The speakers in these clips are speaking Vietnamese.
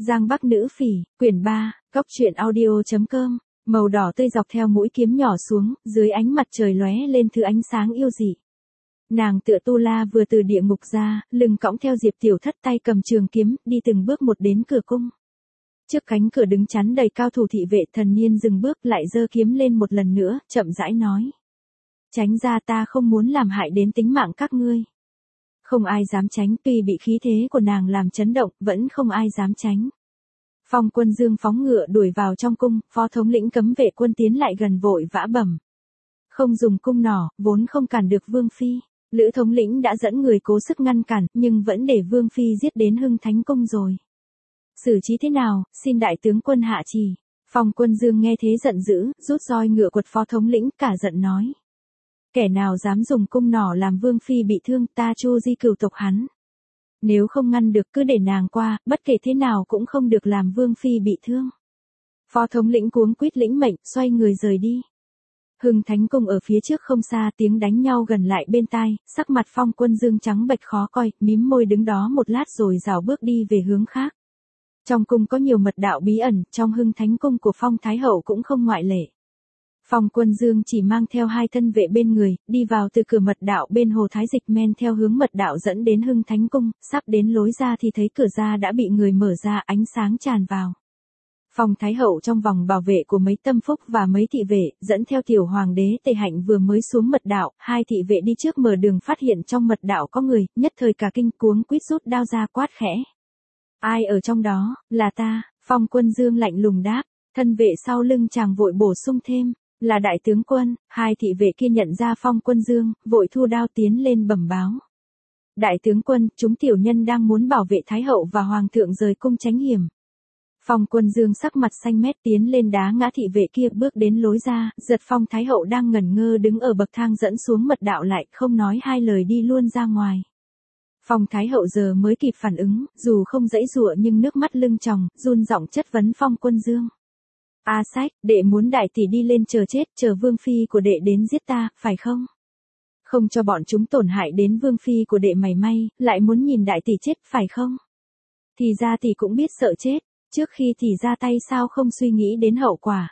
Giang Bắc Nữ Phỉ, quyển 3, Cốc truyện audio.com, màu đỏ tươi dọc theo mũi kiếm nhỏ xuống, dưới ánh mặt trời lóe lên thứ ánh sáng yêu dị. Nàng tựa Tu La vừa từ địa ngục ra, lưng cõng theo Diệp Tiểu Thất tay cầm trường kiếm, đi từng bước một đến cửa cung. Trước cánh cửa đứng chắn đầy cao thủ thị vệ, Thần Niên dừng bước lại giơ kiếm lên một lần nữa, chậm rãi nói. Tránh ra, ta không muốn làm hại đến tính mạng các ngươi. Không ai dám tránh, tuy bị khí thế của nàng làm chấn động, vẫn không ai dám tránh. Phong Quân Dương phóng ngựa đuổi vào trong cung, phó thống lĩnh cấm vệ quân tiến lại gần vội vã bẩm. Không dùng cung nỏ, vốn không cản được Vương Phi. Lữ thống lĩnh đã dẫn người cố sức ngăn cản, nhưng vẫn để Vương Phi giết đến Hưng Thánh Cung rồi. Xử trí thế nào, xin đại tướng quân hạ chỉ. Phong Quân Dương nghe thế giận dữ, rút roi ngựa quật phó thống lĩnh, cả giận nói. Kẻ nào dám dùng cung nỏ làm Vương Phi bị thương, ta chu di cửu tộc hắn. Nếu không ngăn được cứ để nàng qua, bất kể thế nào cũng không được làm Vương Phi bị thương. Phó thống lĩnh cuống quýt lĩnh mệnh, xoay người rời đi. Hưng Thánh Cung ở phía trước không xa, tiếng đánh nhau gần lại bên tai, sắc mặt Phong Quân Dương trắng bệch khó coi, mím môi đứng đó một lát rồi rảo bước đi về hướng khác. Trong cung có nhiều mật đạo bí ẩn, trong Hưng Thánh Cung của Phong Thái Hậu cũng không ngoại lệ. Phong Quân Dương chỉ mang theo 2 thân vệ bên người, đi vào từ cửa mật đạo bên hồ Thái Dịch men theo hướng mật đạo dẫn đến Hưng Thánh Cung, sắp đến lối ra thì thấy cửa ra đã bị người mở ra, ánh sáng tràn vào. Phong Thái Hậu trong vòng bảo vệ của mấy tâm phúc và mấy thị vệ, dẫn theo tiểu hoàng đế Tề Hạnh vừa mới xuống mật đạo, 2 thị vệ đi trước mở đường phát hiện trong mật đạo có người, nhất thời cả kinh cuống quýt rút đao ra quát khẽ. Ai ở trong đó, là ta, Phong Quân Dương lạnh lùng đáp, thân vệ sau lưng chàng vội bổ sung thêm. Là đại tướng quân. 2 thị vệ kia nhận ra Phong Quân Dương, vội thu đao tiến lên bẩm báo. Đại tướng quân, chúng tiểu nhân đang muốn bảo vệ Thái Hậu và Hoàng thượng rời cung tránh hiểm. Phong Quân Dương sắc mặt xanh mét tiến lên đá ngã thị vệ kia, bước đến lối ra, giật Phong Thái Hậu đang ngẩn ngơ đứng ở bậc thang dẫn xuống mật đạo lại, không nói 2 lời đi luôn ra ngoài. Phong Thái Hậu giờ mới kịp phản ứng, dù không giãy giụa nhưng nước mắt lưng tròng, run giọng chất vấn Phong Quân Dương. A Sách, đệ muốn đại tỷ đi lên chờ chết, chờ Vương Phi của đệ đến giết ta, phải không? Không cho bọn chúng tổn hại đến Vương Phi của đệ mảy may, lại muốn nhìn đại tỷ chết, phải không? Thì ra tỷ cũng biết sợ chết, trước khi tỷ ra tay sao không suy nghĩ đến hậu quả.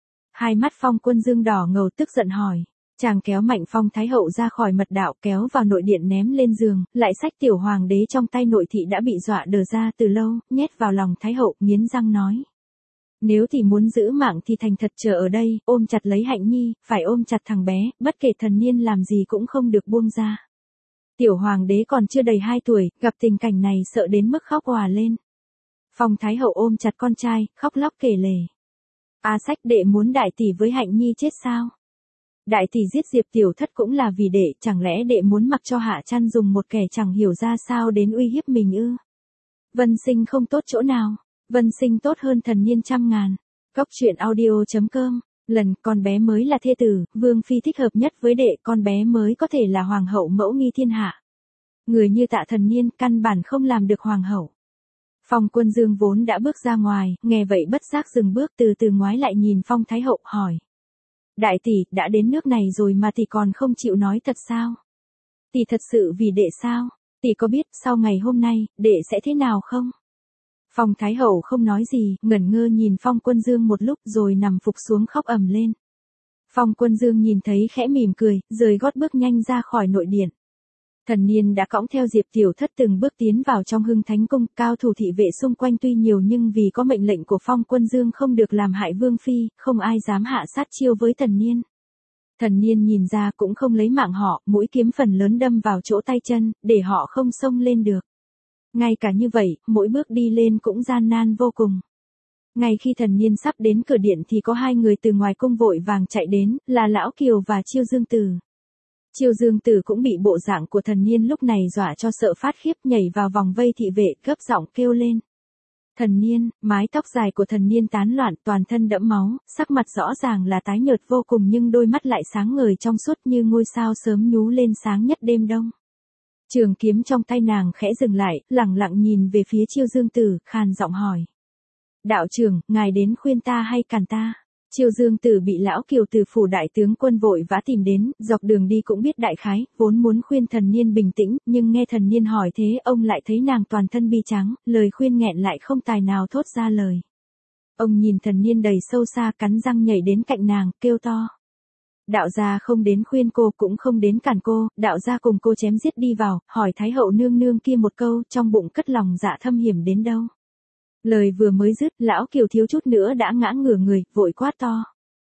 2 mắt Phong Quân Dương đỏ ngầu tức giận hỏi. Chàng kéo mạnh Phong Thái Hậu ra khỏi mật đạo, kéo vào nội điện ném lên giường, lại xách tiểu hoàng đế trong tay nội thị đã bị dọa đờ ra từ lâu, nhét vào lòng Thái Hậu, nghiến răng nói. Nếu tỷ muốn giữ mạng thì thành thật chờ ở đây, ôm chặt lấy Hạnh Nhi, phải ôm chặt thằng bé, bất kể Thần Niên làm gì cũng không được buông ra. Tiểu hoàng đế còn chưa đầy 2 tuổi, gặp tình cảnh này sợ đến mức khóc òa lên. Phong Thái Hậu ôm chặt con trai, khóc lóc kể lể. A Sách, đệ muốn đại tỷ với Hạnh Nhi chết sao? Đại tỷ giết Diệp Tiểu Thất cũng là vì đệ, chẳng lẽ đệ muốn mặc cho Hạ Trăn dùng một kẻ chẳng hiểu ra sao đến uy hiếp mình ư? Vân Sinh không tốt chỗ nào? Vân Sinh tốt hơn Thần Niên trăm ngàn. Cốc truyện audio.com, lần con bé mới là thê tử, Vương Phi thích hợp nhất với đệ, con bé mới có thể là hoàng hậu mẫu nghi thiên hạ. Người như Tạ Thần Niên căn bản không làm được hoàng hậu. Phong Quân Dương vốn đã bước ra ngoài, nghe vậy bất giác dừng bước, từ từ ngoái lại nhìn Phong Thái Hậu hỏi. Đại tỷ, đã đến nước này rồi mà tỷ còn không chịu nói thật sao? Tỷ thật sự vì đệ sao? Tỷ có biết sau ngày hôm nay, đệ sẽ thế nào không? Phong Thái Hậu không nói gì, ngẩn ngơ nhìn Phong Quân Dương một lúc rồi nằm phục xuống khóc ầm lên. Phong Quân Dương nhìn thấy khẽ mỉm cười, rời gót bước nhanh ra khỏi nội điện. Thần Niên đã cõng theo Diệp Tiểu Thất từng bước tiến vào trong Hưng Thánh Cung, cao thủ thị vệ xung quanh tuy nhiều nhưng vì có mệnh lệnh của Phong Quân Dương không được làm hại Vương Phi, không ai dám hạ sát chiêu với Thần Niên. Thần Niên nhìn ra cũng không lấy mạng họ, mũi kiếm phần lớn đâm vào chỗ tay chân, để họ không xông lên được. Ngay cả như vậy, mỗi bước đi lên cũng gian nan vô cùng. Ngay khi Thần Niên sắp đến cửa điện thì có 2 người từ ngoài cung vội vàng chạy đến, là Lão Kiều và Chiêu Dương Tử. Chiêu Dương Tử cũng bị bộ dạng của Thần Niên lúc này dọa cho sợ phát khiếp, nhảy vào vòng vây thị vệ, gấp giọng kêu lên. Thần Niên, mái tóc dài của Thần Niên tán loạn, toàn thân đẫm máu, sắc mặt rõ ràng là tái nhợt vô cùng nhưng đôi mắt lại sáng ngời trong suốt như ngôi sao sớm nhú lên sáng nhất đêm đông. Trường kiếm trong tay nàng khẽ dừng lại, lẳng lặng nhìn về phía Chiêu Dương Tử, khàn giọng hỏi. Đạo trưởng, ngài đến khuyên ta hay cản ta? Chiêu Dương Tử bị lão Kiều từ phủ đại tướng quân vội vã tìm đến, dọc đường đi cũng biết đại khái, vốn muốn khuyên Thần Niên bình tĩnh, nhưng nghe Thần Niên hỏi thế ông lại thấy nàng toàn thân bi trắng, lời khuyên nghẹn lại không tài nào thốt ra lời. Ông nhìn Thần Niên đầy sâu xa, cắn răng nhảy đến cạnh nàng, kêu to. Đạo gia không đến khuyên cô cũng không đến cản cô, đạo gia cùng cô chém giết đi vào, hỏi Thái hậu nương nương kia một câu, trong bụng cất lòng dạ thâm hiểm đến đâu. Lời vừa mới dứt, lão Kiều thiếu chút nữa đã ngã ngửa người, vội quát to.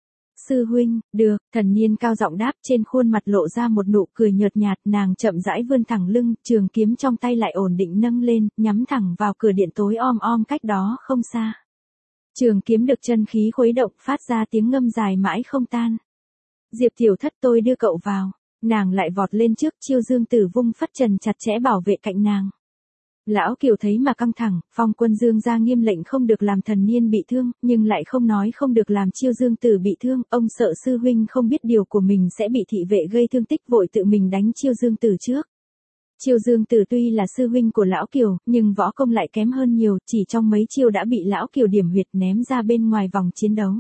Sư huynh, được, Thần Niên cao giọng đáp, trên khuôn mặt lộ ra một nụ cười nhợt nhạt, nàng chậm rãi vươn thẳng lưng, trường kiếm trong tay lại ổn định nâng lên, nhắm thẳng vào cửa điện tối om om cách đó không xa. Trường kiếm được chân khí khuấy động, phát ra tiếng ngâm dài mãi không tan. Diệp tiểu thất, tôi đưa cậu vào. Nàng lại vọt lên trước, Chiêu Dương Tử vung phất trần chặt chẽ bảo vệ cạnh nàng. Lão Kiều thấy mà căng thẳng, Phong Quân Dương ra nghiêm lệnh không được làm Thần Niên bị thương, nhưng lại không nói không được làm Chiêu Dương Tử bị thương, ông sợ sư huynh không biết điều của mình sẽ bị thị vệ gây thương tích, vội tự mình đánh Chiêu Dương Tử trước. Chiêu Dương Tử tuy là sư huynh của lão Kiều, nhưng võ công lại kém hơn nhiều, chỉ trong mấy chiêu đã bị lão Kiều điểm huyệt ném ra bên ngoài vòng chiến đấu.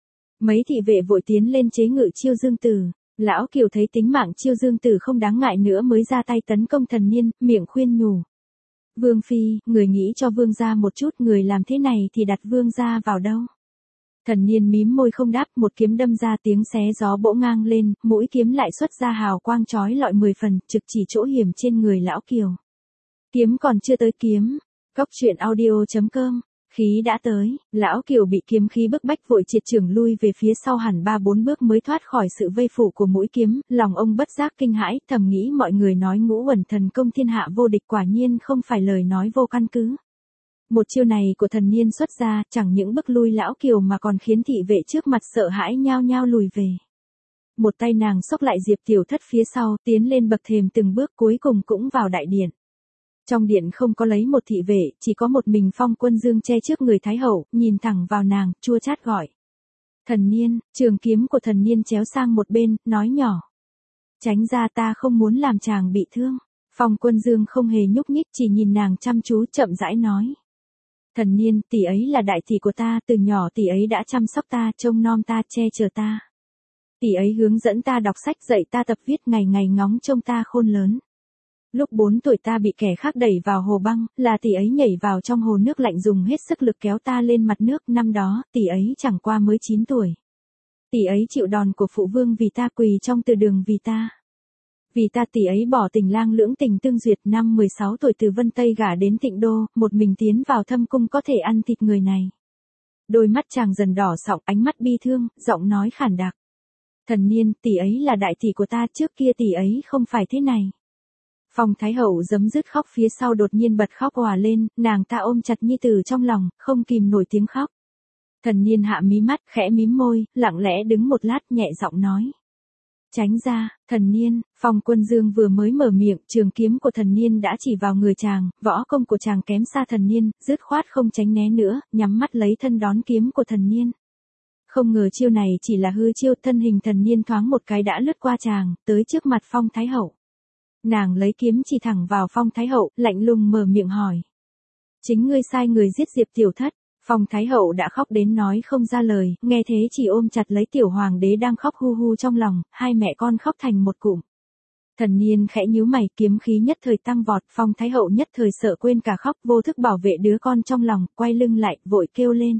Mấy thị vệ vội tiến lên chế ngự Chiêu Dương Tử. Lão Kiều thấy tính mạng Chiêu Dương Tử không đáng ngại nữa mới ra tay tấn công Thần Niên, miệng khuyên nhủ. Vương phi, người nghĩ cho vương gia một chút, người làm thế này thì đặt vương gia vào đâu. Thần Niên mím môi không đáp, một kiếm đâm ra, tiếng xé gió bỗng ngang lên, mũi kiếm lại xuất ra hào quang chói lọi 10 phần, trực chỉ chỗ hiểm trên người lão Kiều. Kiếm còn chưa tới kiếm. Góc truyện audio.com. Khí đã tới, lão Kiều bị kiếm khí bức bách vội triệt trưởng lui về phía sau hẳn 3-4 bước mới thoát khỏi sự vây phủ của mũi kiếm, lòng ông bất giác kinh hãi, thầm nghĩ mọi người nói Ngũ Uẩn thần công thiên hạ vô địch quả nhiên không phải lời nói vô căn cứ. Một chiêu này của Thần Niên xuất ra, chẳng những bức lui lão Kiều mà còn khiến thị vệ trước mặt sợ hãi nhao nhao lùi về. Một tay nàng xốc lại Diệp Tiểu Thất phía sau, tiến lên bậc thềm từng bước, cuối cùng cũng vào đại điện. Trong điện không có lấy một thị vệ, chỉ có một mình Phong Quân Dương che trước người Thái hậu, nhìn thẳng vào nàng, chua chát gọi. Thần Niên, trường kiếm của Thần Niên chéo sang một bên, nói nhỏ. Tránh ra, ta không muốn làm chàng bị thương. Phong Quân Dương không hề nhúc nhích, chỉ nhìn nàng chăm chú, chậm rãi nói. Thần Niên, tỷ ấy là đại tỷ của ta, từ nhỏ tỷ ấy đã chăm sóc ta, trông nom ta, che chở ta. Tỷ ấy hướng dẫn ta đọc sách, dạy ta tập viết, ngày ngày ngóng trông ta khôn lớn. Lúc 4 tuổi ta bị kẻ khác đẩy vào hồ băng, là tỷ ấy nhảy vào trong hồ nước lạnh dùng hết sức lực kéo ta lên mặt nước, năm đó, tỷ ấy chẳng qua mới 9 tuổi. Tỷ ấy chịu đòn của phụ vương vì ta, quỳ trong từ đường vì ta. Vì ta tỷ ấy bỏ tình lang lưỡng tình tương duyệt, năm 16 tuổi từ Vân Tây gả đến Tịnh Đô, một mình tiến vào thâm cung có thể ăn thịt người này. Đôi mắt chàng dần đỏ sọng, ánh mắt bi thương, giọng nói khản đặc. Thần Niên, tỷ ấy là đại tỷ của ta, trước kia tỷ ấy không phải thế này. Phong Thái hậu giấm dứt khóc phía sau đột nhiên bật khóc òa lên, nàng ta ôm chặt nhi tử trong lòng, không kìm nổi tiếng khóc. Thần Niên hạ mí mắt, khẽ mím môi, lặng lẽ đứng một lát, nhẹ giọng nói. Tránh ra, Thần Niên. Phong Quân Dương vừa mới mở miệng, trường kiếm của Thần Niên đã chỉ vào người chàng, võ công của chàng kém xa Thần Niên, dứt khoát không tránh né nữa, nhắm mắt lấy thân đón kiếm của Thần Niên. Không ngờ chiêu này chỉ là hư chiêu, thân hình Thần Niên thoáng một cái đã lướt qua chàng, tới trước mặt Phong Thái hậu. Nàng lấy kiếm chỉ thẳng vào Phong Thái hậu, lạnh lùng mở miệng hỏi. Chính ngươi sai người giết Diệp Tiểu Thất. Phong Thái hậu đã khóc đến nói không ra lời, nghe thế chỉ ôm chặt lấy tiểu hoàng đế đang khóc hu hu trong lòng, hai mẹ con khóc thành một cụm. Thần Niên khẽ nhíu mày, kiếm khí nhất thời tăng vọt, Phong Thái hậu nhất thời sợ quên cả khóc, vô thức bảo vệ đứa con trong lòng, quay lưng lại, vội kêu lên.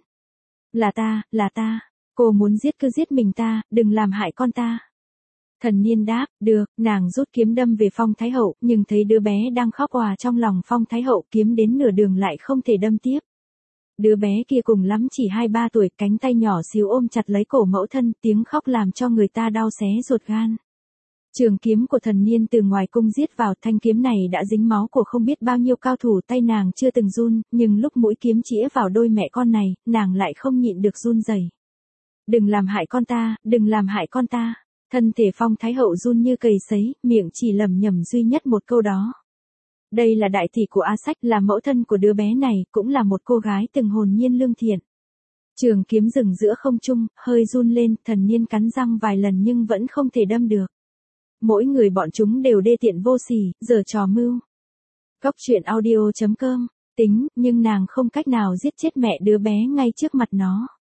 Là ta, cô muốn giết cứ giết mình ta, đừng làm hại con ta. Thần Niên đáp, được, nàng rút kiếm đâm về Phong Thái hậu, nhưng thấy đứa bé đang khóc òa trong lòng Phong Thái hậu, kiếm đến nửa đường lại không thể đâm tiếp. Đứa bé kia cùng lắm chỉ 2-3 tuổi, cánh tay nhỏ xíu ôm chặt lấy cổ mẫu thân, tiếng khóc làm cho người ta đau xé ruột gan. Trường kiếm của Thần Niên từ ngoài cung giết vào, thanh kiếm này đã dính máu của không biết bao nhiêu cao thủ, tay nàng chưa từng run, nhưng lúc mũi kiếm chĩa vào đôi mẹ con này, nàng lại không nhịn được run rẩy. Đừng làm hại con ta, đừng làm hại con ta. Thân thể Phong Thái hậu run như cầy sấy, miệng chỉ lẩm nhẩm duy nhất một câu đó. Đây là đại tỷ của A Sách, là mẫu thân của đứa bé này, cũng là một cô gái từng hồn nhiên lương thiện. Trường kiếm dừng giữa không trung, hơi run lên, Thần Niên cắn răng vài lần nhưng vẫn không thể đâm được. Mỗi người bọn chúng đều đê tiện vô sỉ, giở trò mưu. Góc truyện audio.com, tính, nhưng nàng không cách nào giết chết mẹ đứa bé ngay trước mặt nó.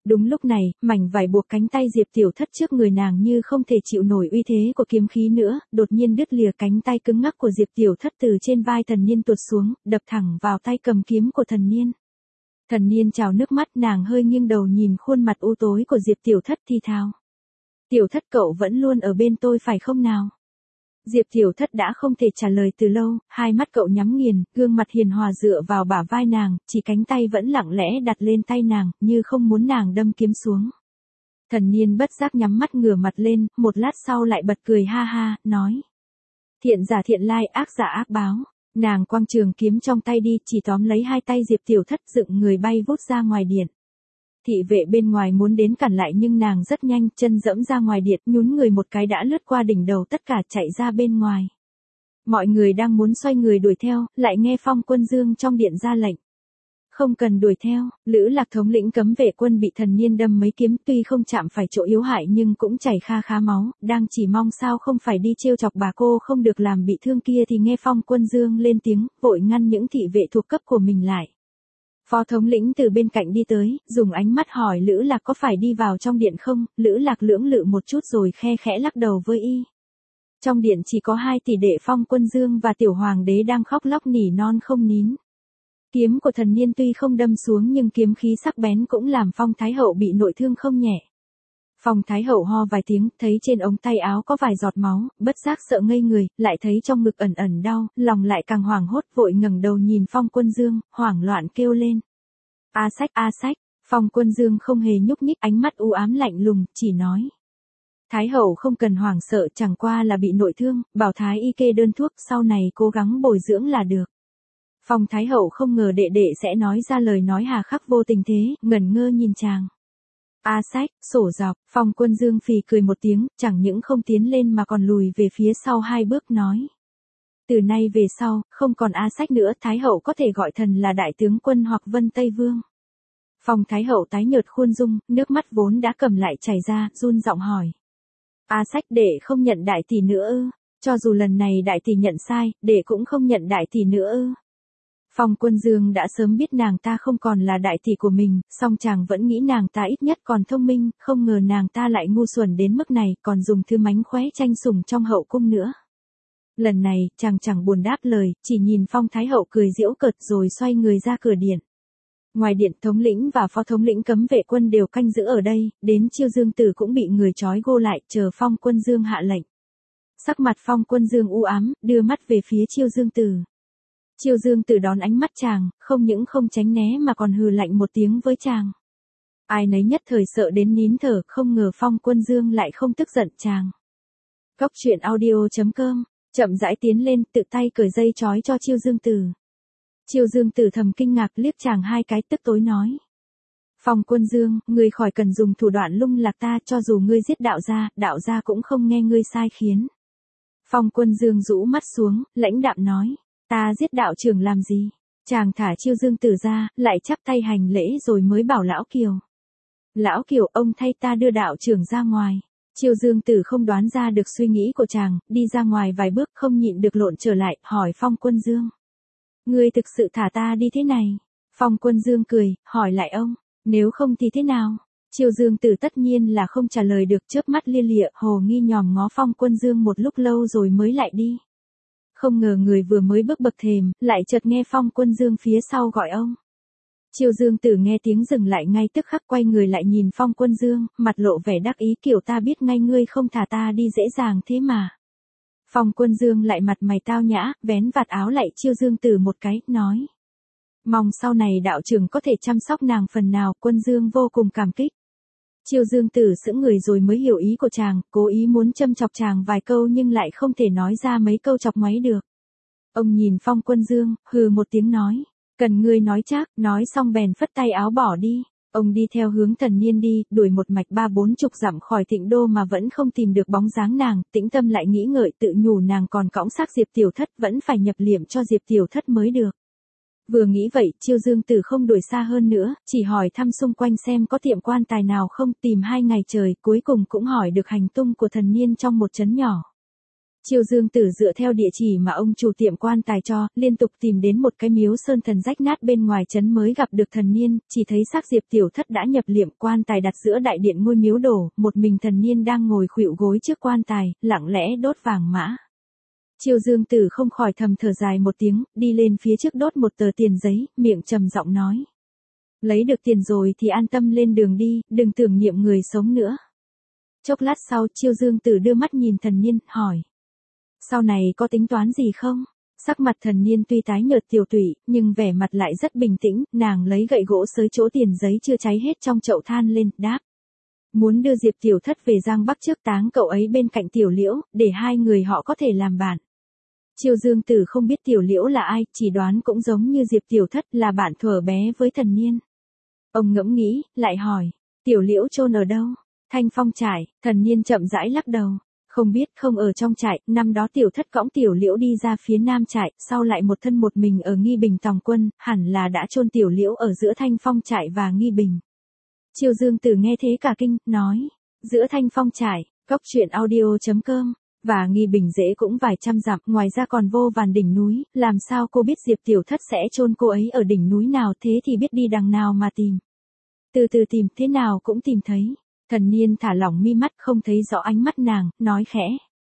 Đúng lúc này, mảnh vải buộc cánh tay Diệp Tiểu Thất trước người nàng như không thể chịu nổi uy thế của kiếm khí nữa, đột nhiên đứt lìa cánh tay cứng ngắc của Diệp Tiểu Thất từ trên vai Thần Niên tuột xuống, đập thẳng vào tay cầm kiếm của Thần Niên. Thần Niên trào nước mắt, nàng hơi nghiêng đầu nhìn khuôn mặt u tối của Diệp Tiểu Thất thì thào. Tiểu Thất cậu vẫn luôn ở bên tôi phải không nào? Diệp Tiểu Thất đã không thể trả lời từ lâu, hai mắt cậu nhắm nghiền, gương mặt hiền hòa dựa vào bả vai nàng, chỉ cánh tay vẫn lặng lẽ đặt lên tay nàng, như không muốn nàng đâm kiếm xuống. Thần Niên bất giác nhắm mắt ngửa mặt lên, một lát sau lại bật cười ha ha, nói. Thiện giả thiện lai, ác giả ác báo. Nàng quăng trường kiếm trong tay đi, chỉ tóm lấy hai tay Diệp Tiểu Thất, dựng người bay vút ra ngoài điện. Thị vệ bên ngoài muốn đến cản lại nhưng nàng rất nhanh, chân dẫm ra ngoài điện, nhún người một cái đã lướt qua đỉnh đầu tất cả chạy ra bên ngoài. Mọi người đang muốn xoay người đuổi theo, lại nghe Phong Quân Dương trong điện ra lệnh. Không cần đuổi theo, Lữ Lạc thống lĩnh cấm vệ quân bị Thần Niên đâm mấy kiếm, tuy không chạm phải chỗ yếu hại nhưng cũng chảy kha khá máu, đang chỉ mong sao không phải đi trêu chọc bà cô không được làm bị thương kia thì nghe Phong Quân Dương lên tiếng, vội ngăn những thị vệ thuộc cấp của mình lại. Phó thống lĩnh từ bên cạnh đi tới, dùng ánh mắt hỏi Lữ Lạc có phải đi vào trong điện không, Lữ Lạc lưỡng lự một chút rồi khe khẽ lắc đầu với y. Trong điện chỉ có hai tỷ đệ Phong Quân Dương và Tiểu Hoàng đế đang khóc lóc nỉ non không nín. Kiếm của Thần Niên tuy không đâm xuống nhưng kiếm khí sắc bén cũng làm Phong Thái Hậu bị nội thương không nhẹ. Phong Thái Hậu ho vài tiếng, thấy trên ống tay áo có vài giọt máu, bất giác sợ ngây người, lại thấy trong ngực ẩn ẩn đau, lòng lại càng hoảng hốt, vội ngẩng đầu nhìn Phong Quân Dương, hoảng loạn kêu lên. A sách, Phong Quân Dương không hề nhúc nhích, ánh mắt u ám lạnh lùng, chỉ nói. Thái Hậu không cần hoảng sợ, chẳng qua là bị nội thương, bảo Thái y kê đơn thuốc, sau này cố gắng bồi dưỡng là được. Phong Thái Hậu không ngờ đệ đệ sẽ nói ra lời nói hà khắc vô tình thế, ngẩn ngơ nhìn chàng. A sách, sổ dọc, Phong Quân Dương phì cười một tiếng, chẳng những không tiến lên mà còn lùi về phía sau hai bước nói. Từ nay về sau, không còn A sách nữa, Thái Hậu có thể gọi thần là Đại tướng quân hoặc Vân Tây Vương. Phong Thái Hậu tái nhợt khuôn dung, nước mắt vốn đã cầm lại chảy ra, run giọng hỏi. A sách, đệ không nhận đại tỷ nữa ư? Cho dù lần này đại tỷ nhận sai, đệ cũng không nhận đại tỷ nữa ư? Phong Quân Dương đã sớm biết nàng ta không còn là đại tỷ của mình, song chàng vẫn nghĩ nàng ta ít nhất còn thông minh, không ngờ nàng ta lại ngu xuẩn đến mức này, còn dùng thứ mánh khóe tranh sủng trong hậu cung nữa. Lần này, chàng chẳng buồn đáp lời, chỉ nhìn Phong Thái Hậu cười giễu cợt rồi xoay người ra cửa điện. Ngoài điện, thống lĩnh và phó thống lĩnh cấm vệ quân đều canh giữ ở đây, đến Chiêu Dương Tử cũng bị người trói gô lại, chờ Phong Quân Dương hạ lệnh. Sắc mặt Phong Quân Dương u ám, đưa mắt về phía Chiêu Dương Tử. Chiêu Dương Tử đón ánh mắt chàng, không những không tránh né mà còn hừ lạnh một tiếng với chàng. Ai nấy nhất thời sợ đến nín thở, không ngờ Phong Quân Dương lại không tức giận chàng. Cốc truyện audio.com, chậm rãi tiến lên, tự tay cởi dây trói cho Chiêu Dương Tử. Chiêu Dương Tử thầm kinh ngạc, liếc chàng hai cái, tức tối nói. Phong Quân Dương, ngươi khỏi cần dùng thủ đoạn lung lạc ta, cho dù ngươi giết đạo gia cũng không nghe ngươi sai khiến. Phong Quân Dương rũ mắt xuống, lãnh đạm nói. Ta giết đạo trưởng làm gì? Chàng thả Chiêu Dương Tử ra, lại chắp tay hành lễ rồi mới bảo Lão Kiều. Lão Kiều, ông thay ta đưa đạo trưởng ra ngoài. Chiêu Dương Tử không đoán ra được suy nghĩ của chàng, đi ra ngoài vài bước không nhịn được lộn trở lại, hỏi Phong Quân Dương. Ngươi thực sự thả ta đi thế này? Phong Quân Dương cười, hỏi lại ông, nếu không thì thế nào? Chiêu Dương Tử tất nhiên là không trả lời được, chớp mắt lia lịa, hồ nghi nhòm ngó Phong Quân Dương một lúc lâu rồi mới lại đi. Không ngờ người vừa mới bước bậc thềm, lại chợt nghe Phong Quân Dương phía sau gọi ông. Chiêu Dương Tử nghe tiếng dừng lại ngay tức khắc, quay người lại nhìn Phong Quân Dương, mặt lộ vẻ đắc ý, kiểu ta biết ngay ngươi không thả ta đi dễ dàng thế mà. Phong Quân Dương lại mặt mày tao nhã, vén vạt áo lại Chiêu Dương Tử một cái, nói. Mong sau này đạo trưởng có thể chăm sóc nàng phần nào, Quân Dương vô cùng cảm kích. Chiêu Dương Tử sững người rồi mới hiểu ý của chàng, cố ý muốn châm chọc chàng vài câu nhưng lại không thể nói ra mấy câu chọc ngoáy được. Ông nhìn Phong Quân Dương, hừ một tiếng nói, cần ngươi nói chắc, nói xong bèn phất tay áo bỏ đi. Ông đi theo hướng Thần Niên đi, đuổi một mạch 30-40 dặm khỏi Thịnh Đô mà vẫn không tìm được bóng dáng nàng, tĩnh tâm lại nghĩ ngợi tự nhủ nàng còn cõng xác Diệp Tiểu Thất, vẫn phải nhập liệm cho Diệp Tiểu Thất mới được. Vừa nghĩ vậy, Chiêu Dương Tử không đuổi xa hơn nữa, chỉ hỏi thăm xung quanh xem có tiệm quan tài nào không, tìm 2 ngày trời, cuối cùng cũng hỏi được hành tung của Thần Niên trong một trấn nhỏ. Chiêu Dương Tử dựa theo địa chỉ mà ông chủ tiệm quan tài cho, liên tục tìm đến một cái miếu sơn thần rách nát bên ngoài trấn mới gặp được thần niên, chỉ thấy xác Diệp Tiểu Thất đã nhập liệm, quan tài đặt giữa đại điện ngôi miếu đổ, một mình thần niên đang ngồi khuỵu gối trước quan tài, lặng lẽ đốt vàng mã. Chiêu Dương Tử không khỏi thầm thở dài một tiếng, đi lên phía trước đốt một tờ tiền giấy, miệng trầm giọng nói. Lấy được tiền rồi thì an tâm lên đường đi, đừng tưởng niệm người sống nữa. Chốc lát sau, Chiêu Dương Tử đưa mắt nhìn thần niên, hỏi. Sau này có tính toán gì không? Sắc mặt thần niên tuy tái nhợt tiều tụy, nhưng vẻ mặt lại rất bình tĩnh, nàng lấy gậy gỗ xới chỗ tiền giấy chưa cháy hết trong chậu than lên, đáp. Muốn đưa Diệp Tiểu Thất về Giang Bắc trước táng cậu ấy bên cạnh Tiểu Liễu, để hai người họ có thể làm bạn. Chiêu Dương Tử không biết Tiểu Liễu là ai, chỉ đoán cũng giống như Diệp Tiểu Thất là bạn thuở bé với thần niên. Ông ngẫm nghĩ, lại hỏi, Tiểu Liễu chôn ở đâu? Thanh Phong trại, thần niên chậm rãi lắc đầu. Không biết, không ở trong trại, năm đó Tiểu Thất cõng Tiểu Liễu đi ra phía nam trại, sau lại một thân một mình ở Nghi Bình tòng quân, hẳn là đã chôn Tiểu Liễu ở giữa Thanh Phong trại và Nghi Bình. Chiêu Dương Tử nghe thế cả kinh, nói, giữa Thanh Phong trại, Cóc Truyện Audio.com, và Nghi Bình dễ cũng vài trăm dặm, ngoài ra còn vô vàn đỉnh núi, làm sao cô biết Diệp Tiểu Thất sẽ chôn cô ấy ở đỉnh núi nào, thế thì biết đi đằng nào mà tìm. Từ từ tìm, thế nào cũng tìm thấy. Thần niên thả lỏng mi mắt, không thấy rõ ánh mắt nàng, nói khẽ.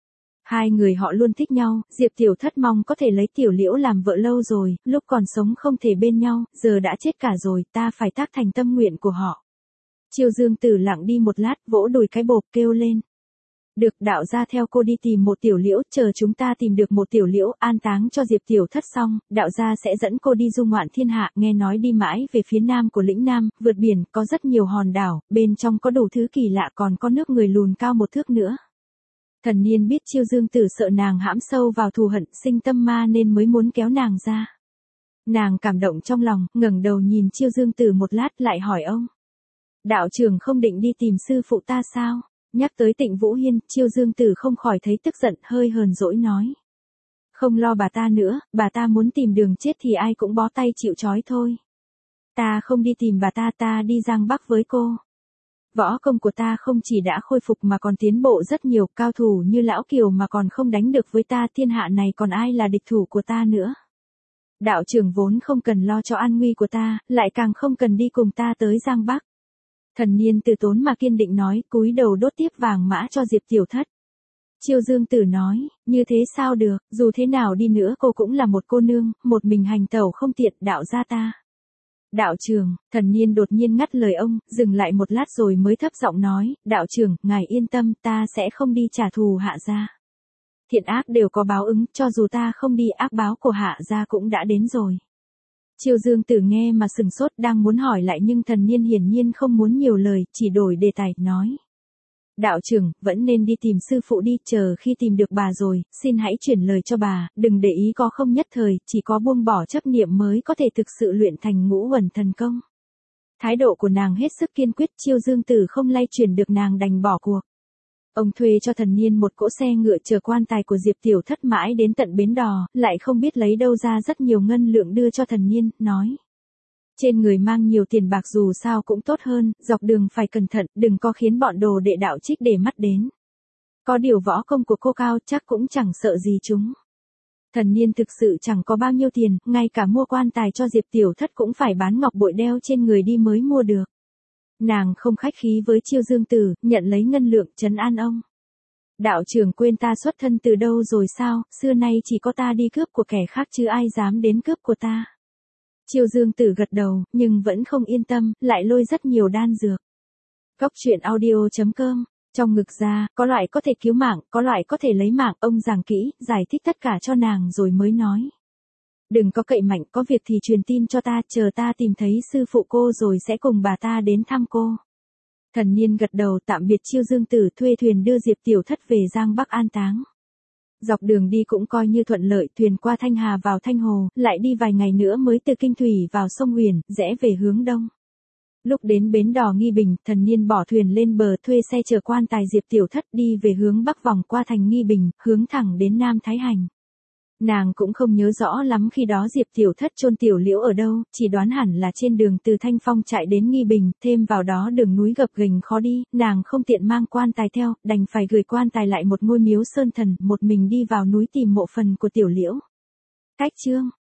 Hai người họ luôn thích nhau, Diệp Tiểu Thất mong có thể lấy Tiểu Liễu làm vợ lâu rồi, lúc còn sống không thể bên nhau, giờ đã chết cả rồi, ta phải tác thành tâm nguyện của họ. Chiêu Dương Tử lặng đi một lát, vỗ đùi cái bộp kêu lên. Được, đạo gia theo cô đi tìm một Tiểu Liễu, chờ chúng ta tìm được một Tiểu Liễu an táng cho Diệp Tiểu Thất xong, đạo gia sẽ dẫn cô đi du ngoạn thiên hạ, nghe nói đi mãi về phía nam của lĩnh Nam, vượt biển, có rất nhiều hòn đảo, bên trong có đủ thứ kỳ lạ, còn có nước người lùn cao 1 thước nữa. Thần niên biết Chiêu Dương Tử sợ nàng hãm sâu vào thù hận, sinh tâm ma nên mới muốn kéo nàng ra. Nàng cảm động trong lòng, ngẩng đầu nhìn Chiêu Dương Tử một lát lại hỏi ông. Đạo trưởng không định đi tìm sư phụ ta sao? Nhắc tới Tịnh Vũ Hiên, Chiêu Dương Tử không khỏi thấy tức giận, hơi hờn dỗi nói. Không lo bà ta nữa, bà ta muốn tìm đường chết thì ai cũng bó tay chịu trói thôi. Ta không đi tìm bà ta đi Giang Bắc với cô. Võ công của ta không chỉ đã khôi phục mà còn tiến bộ rất nhiều, cao thủ như Lão Kiều mà còn không đánh được với ta, thiên hạ này còn ai là địch thủ của ta nữa. Đạo trưởng vốn không cần lo cho an nguy của ta, lại càng không cần đi cùng ta tới Giang Bắc. Thần niên từ tốn mà kiên định nói, cúi đầu đốt tiếp vàng mã cho Diệp Tiểu Thất. Chiêu Dương Tử nói, như thế sao được, dù thế nào đi nữa cô cũng là một cô nương, một mình hành tẩu không tiện, đạo gia ta. Đạo trưởng, thần niên đột nhiên ngắt lời ông, dừng lại một lát rồi mới thấp giọng nói, đạo trưởng, ngài yên tâm, ta sẽ không đi trả thù Hạ gia. Thiện ác đều có báo ứng, cho dù ta không đi, ác báo của Hạ gia cũng đã đến rồi. Chiêu Dương Tử nghe mà sừng sốt, đang muốn hỏi lại nhưng thần niên hiển nhiên không muốn nhiều lời, chỉ đổi đề tài, nói. Đạo trưởng, vẫn nên đi tìm sư phụ đi, chờ khi tìm được bà rồi, xin hãy chuyển lời cho bà, đừng để ý có không nhất thời, chỉ có buông bỏ chấp niệm mới có thể thực sự luyện thành ngũ uẩn thần công. Thái độ của nàng hết sức kiên quyết, Chiêu Dương Tử không lay chuyển được, nàng đành bỏ cuộc. Ông thuê cho thần niên một cỗ xe ngựa chờ quan tài của Diệp Tiểu Thất mãi đến tận bến đò, lại không biết lấy đâu ra rất nhiều ngân lượng đưa cho thần niên, nói. Trên người mang nhiều tiền bạc dù sao cũng tốt hơn, dọc đường phải cẩn thận, đừng có khiến bọn đồ đệ đạo trích để mắt đến. Có điều võ công của cô cao chắc cũng chẳng sợ gì chúng. Thần niên thực sự chẳng có bao nhiêu tiền, ngay cả mua quan tài cho Diệp Tiểu Thất cũng phải bán ngọc bội đeo trên người đi mới mua được. Nàng không khách khí với Chiêu Dương Tử, nhận lấy ngân lượng, trấn an ông. Đạo trưởng quên ta xuất thân từ đâu rồi sao, xưa nay chỉ có ta đi cướp của kẻ khác chứ ai dám đến cướp của ta. Chiêu Dương Tử gật đầu, nhưng vẫn không yên tâm, lại lôi rất nhiều đan dược. Cóc Truyện Audio.com, trong ngực ra, có loại có thể cứu mạng, có loại có thể lấy mạng, ông giảng kỹ, giải thích tất cả cho nàng rồi mới nói. Đừng có cậy mạnh, có việc thì truyền tin cho ta, chờ ta tìm thấy sư phụ cô rồi sẽ cùng bà ta đến thăm cô. Thần niên gật đầu tạm biệt Chiêu Dương Tử, thuê thuyền đưa Diệp Tiểu Thất về Giang Bắc an táng. Dọc đường đi cũng coi như thuận lợi, thuyền qua Thanh Hà vào Thanh Hồ, lại đi vài ngày nữa mới từ Kinh Thủy vào sông Huyền, rẽ về hướng đông. Lúc đến bến đò Nghi Bình, thần niên bỏ thuyền lên bờ, thuê xe chở quan tài Diệp Tiểu Thất đi về hướng bắc vòng qua thành Nghi Bình, hướng thẳng đến Nam Thái Hành. Nàng cũng không nhớ rõ lắm khi đó Diệp Tiểu Thất chôn Tiểu Liễu ở đâu, chỉ đoán hẳn là trên đường từ Thanh Phong chạy đến Nghi Bình, thêm vào đó đường núi gập ghềnh khó đi, nàng không tiện mang quan tài theo, đành phải gửi quan tài lại một ngôi miếu sơn thần, một mình đi vào núi tìm mộ phần của Tiểu Liễu. Cách chương